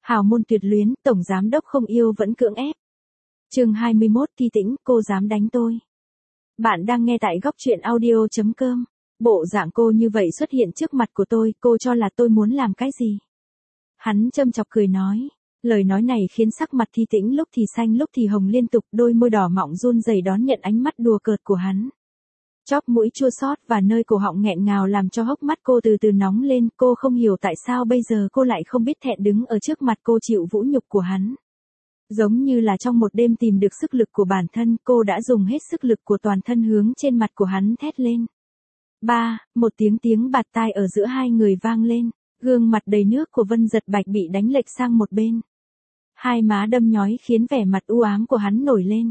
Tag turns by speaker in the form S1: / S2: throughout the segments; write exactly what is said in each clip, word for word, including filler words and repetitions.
S1: Hào môn tuyệt luyến, tổng giám đốc không yêu vẫn cưỡng ép. Chương hai mươi mốt Thi Tĩnh, cô dám đánh tôi. Bạn đang nghe tại góc truyện audio chấm com. Bộ dạng cô như vậy xuất hiện trước mặt của tôi, cô cho là tôi muốn làm cái gì? Hắn châm chọc cười nói. Lời nói này khiến sắc mặt Thi Tĩnh lúc thì xanh lúc thì hồng liên tục, đôi môi đỏ mọng run rẩy đón nhận ánh mắt đùa cợt của hắn. Chóp mũi chua xót và nơi cổ họng nghẹn ngào làm cho hốc mắt cô từ từ nóng lên, cô không hiểu tại sao bây giờ cô lại không biết thẹn đứng ở trước mặt cô chịu vũ nhục của hắn. Giống như là trong một đêm tìm được sức lực của bản thân, cô đã dùng hết sức lực của toàn thân hướng trên mặt của hắn thét lên. Ba, một tiếng tiếng bạt tai ở giữa hai người vang lên, gương mặt đầy nước của Vân Dật Bạch bị đánh lệch sang một bên. Hai má đâm nhói khiến vẻ mặt u ám của hắn nổi lên.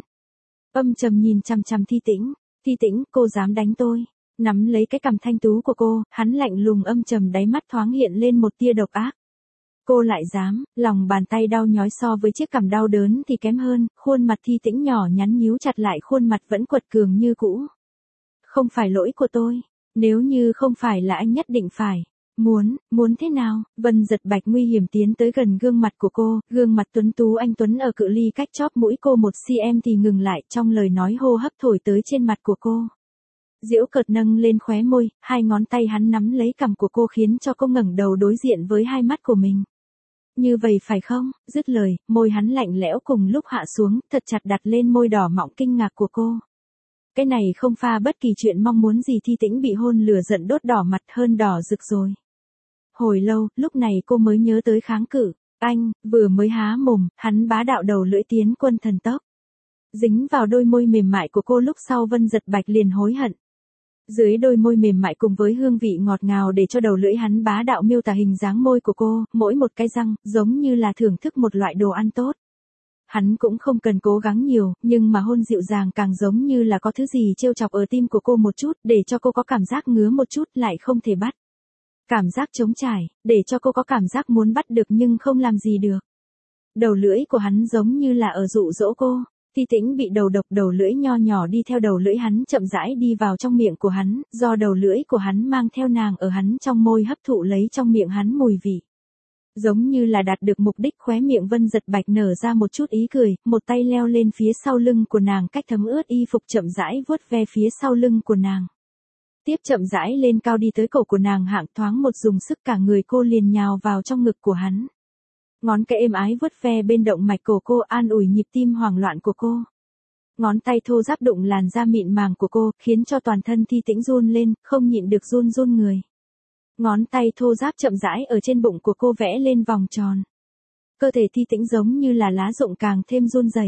S1: Âm trầm nhìn chằm chằm Thi Tĩnh. Thi Tĩnh, cô dám đánh tôi. Nắm lấy cái cằm thanh tú của cô, hắn lạnh lùng âm trầm, đáy mắt thoáng hiện lên một tia độc ác. Cô lại dám, lòng bàn tay đau nhói so với chiếc cằm đau đớn thì kém hơn, khuôn mặt Thi Tĩnh nhỏ nhắn nhíu chặt lại, khuôn mặt vẫn quật cường như cũ. Không phải lỗi của tôi, nếu như không phải là anh nhất định phải. Muốn, muốn thế nào? Vân Dật Bạch nguy hiểm tiến tới gần gương mặt của cô, gương mặt tuấn tú anh tuấn ở cự ly cách chóp mũi cô một xăng-ti-mét thì ngừng lại, trong lời nói hô hấp thổi tới trên mặt của cô. Giễu cợt nâng lên khóe môi, hai ngón tay hắn nắm lấy cằm của cô khiến cho cô ngẩng đầu đối diện với hai mắt của mình. Như vậy phải không? Dứt lời, môi hắn lạnh lẽo cùng lúc hạ xuống, thật chặt đặt lên môi đỏ mọng kinh ngạc của cô. Cái này không pha bất kỳ chuyện mong muốn gì. Thi Tĩnh bị hôn lửa giận đốt đỏ mặt hơn đỏ rực rồi. Hồi lâu, lúc này cô mới nhớ tới kháng cự. Anh, vừa mới há mồm, hắn bá đạo đầu lưỡi tiến quân thần tốc. Dính vào đôi môi mềm mại của cô, lúc sau Vân Dật Bạch liền hối hận. Dưới đôi môi mềm mại cùng với hương vị ngọt ngào để cho đầu lưỡi hắn bá đạo miêu tả hình dáng môi của cô, mỗi một cái răng, giống như là thưởng thức một loại đồ ăn tốt. Hắn cũng không cần cố gắng nhiều, nhưng mà hôn dịu dàng càng giống như là có thứ gì trêu chọc ở tim của cô một chút, để cho cô có cảm giác ngứa một chút lại không thể bắt. Cảm giác trống trải, để cho cô có cảm giác muốn bắt được nhưng không làm gì được. Đầu lưỡi của hắn giống như là ở dụ dỗ cô. Thi Tĩnh bị đầu độc, đầu lưỡi nho nhỏ đi theo đầu lưỡi hắn chậm rãi đi vào trong miệng của hắn, do đầu lưỡi của hắn mang theo nàng ở hắn trong môi hấp thụ lấy trong miệng hắn mùi vị. Giống như là đạt được mục đích, khóe miệng Vân Dật Bạch nở ra một chút ý cười, một tay leo lên phía sau lưng của nàng, cách thấm ướt y phục chậm rãi vuốt ve phía sau lưng của nàng. Tiếp chậm rãi lên cao đi tới cổ của nàng, hạng thoáng một dùng sức cả người cô liền nhào vào trong ngực của hắn. Ngón cái êm ái vuốt ve bên động mạch cổ cô, an ủi nhịp tim hoảng loạn của cô. Ngón tay thô ráp đụng làn da mịn màng của cô, khiến cho toàn thân Thi Tĩnh run lên, không nhịn được run run người. Ngón tay thô ráp chậm rãi ở trên bụng của cô vẽ lên vòng tròn. Cơ thể Thi Tĩnh giống như là lá rụng càng thêm run rẩy.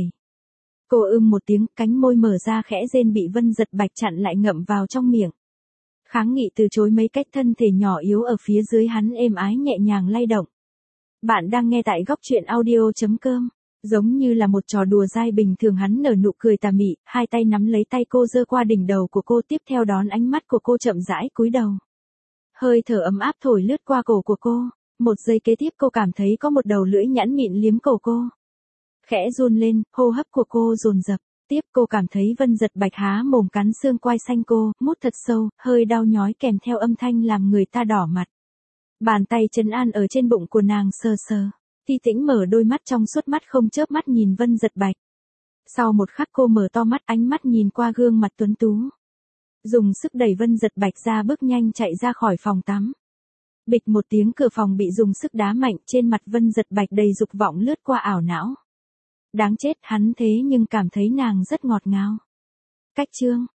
S1: Cô ưm một tiếng, cánh môi mở ra khẽ rên bị Vân Dật Bạch chặn lại ngậm vào trong miệng. Kháng nghị từ chối mấy cách, thân thể nhỏ yếu ở phía dưới hắn êm ái nhẹ nhàng lay động. Bạn đang nghe tại góc truyện audio chấm com. Giống như là một trò đùa dai bình thường, hắn nở nụ cười tà mị, hai tay nắm lấy tay cô giơ qua đỉnh đầu của cô, tiếp theo đón ánh mắt của cô chậm rãi cúi đầu. Hơi thở ấm áp thổi lướt qua cổ của cô, một giây kế tiếp cô cảm thấy có một đầu lưỡi nhẵn mịn liếm cổ cô. Khẽ run lên, hô hấp của cô dồn dập, tiếp cô cảm thấy Vân Dật Bạch há mồm cắn xương quai xanh cô, mút thật sâu, hơi đau nhói kèm theo âm thanh làm người ta đỏ mặt. Bàn tay trấn an ở trên bụng của nàng sờ sờ. Thi Tĩnh mở đôi mắt trong suốt, mắt không chớp mắt nhìn Vân Dật Bạch. Sau một khắc cô mở to mắt, ánh mắt nhìn qua gương mặt tuấn tú. Dùng sức đẩy Vân Dật Bạch ra, bước nhanh chạy ra khỏi phòng tắm. Bịch một tiếng, cửa phòng bị dùng sức đá mạnh, trên mặt Vân Dật Bạch đầy dục vọng lướt qua ảo não. Đáng chết, hắn thế nhưng cảm thấy nàng rất ngọt ngào. Cách chương